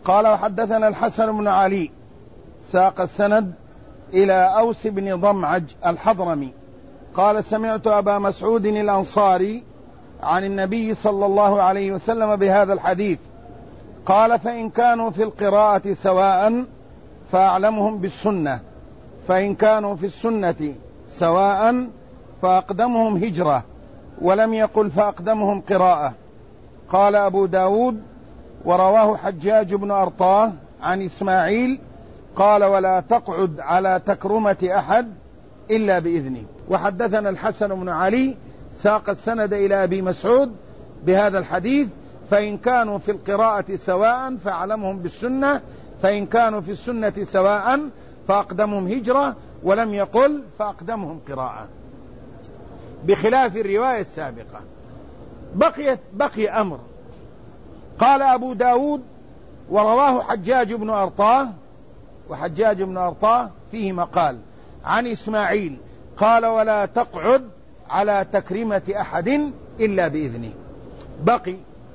قال وحدثنا الحسن بن علي ساق السند إلى أوس بن ضمعج الحضرمي قال سمعت أبا مسعود الأنصاري عن النبي صلى الله عليه وسلم بهذا الحديث قال فإن كانوا في القراءة سواء فأعلمهم بالسنة، فإن كانوا في السنة سواء فأقدمهم هجرة، ولم يقل فأقدمهم قراءة. قال أبو داود ورواه حجاج بن أرطاه عن إسماعيل قال ولا تقعد على تكرمة أحد إلا بإذنه. وحدثنا الحسن بن علي ساق السند إلى أبي مسعود بهذا الحديث فإن كانوا في القراءة سواء فأعلمهم بالسنة، فإن كانوا في السنة سواء فأقدمهم هجرة، ولم يقل فأقدمهم قراءة، بخلاف الرواية السابقة. بقي أمر. قال أبو داود ورواه حجاج بن أرطاه، وحجاج بن أرطاه فيه مقال، عن إسماعيل قال ولا تقعد على تكريمة أحد إلا بإذنه. بقي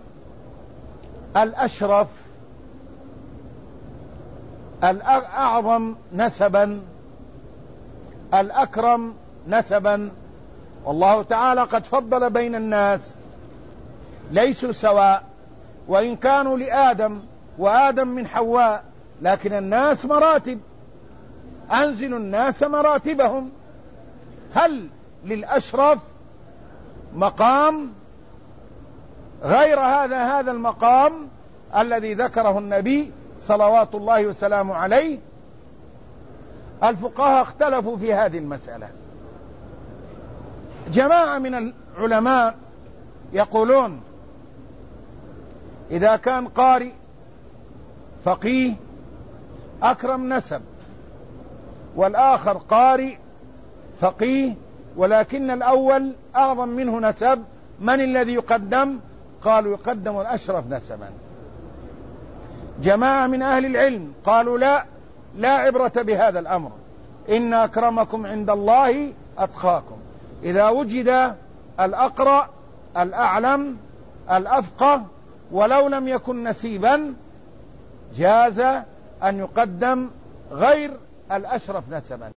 الأشرف الأعظم نسبا الأكرم نسبا، والله تعالى قد فضل بين الناس ليسوا سواء، وإن كانوا لآدم وآدم من حواء، لكن الناس مراتب، أنزلوا الناس مراتبهم. هل للأشرف مقام غير هذا المقام الذي ذكره النبي صلوات الله وسلامه عليه؟ الفقهاء اختلفوا في هذه المسألة. جماعة من العلماء يقولون إذا كان قارئ فقيه أكرم نسب، والآخر قارئ فقيه ولكن الأول أعظم منه نسب، من الذي يقدم؟ قالوا يقدم الأشرف نسبا. جماعة من أهل العلم قالوا لا عبرة بهذا الأمر، إن أكرمكم عند الله أتقاكم. إذا وجد الأقرأ الأعلم الأفقه ولو لم يكن نسيبا جاز أن يقدم غير الأشرف نسبا.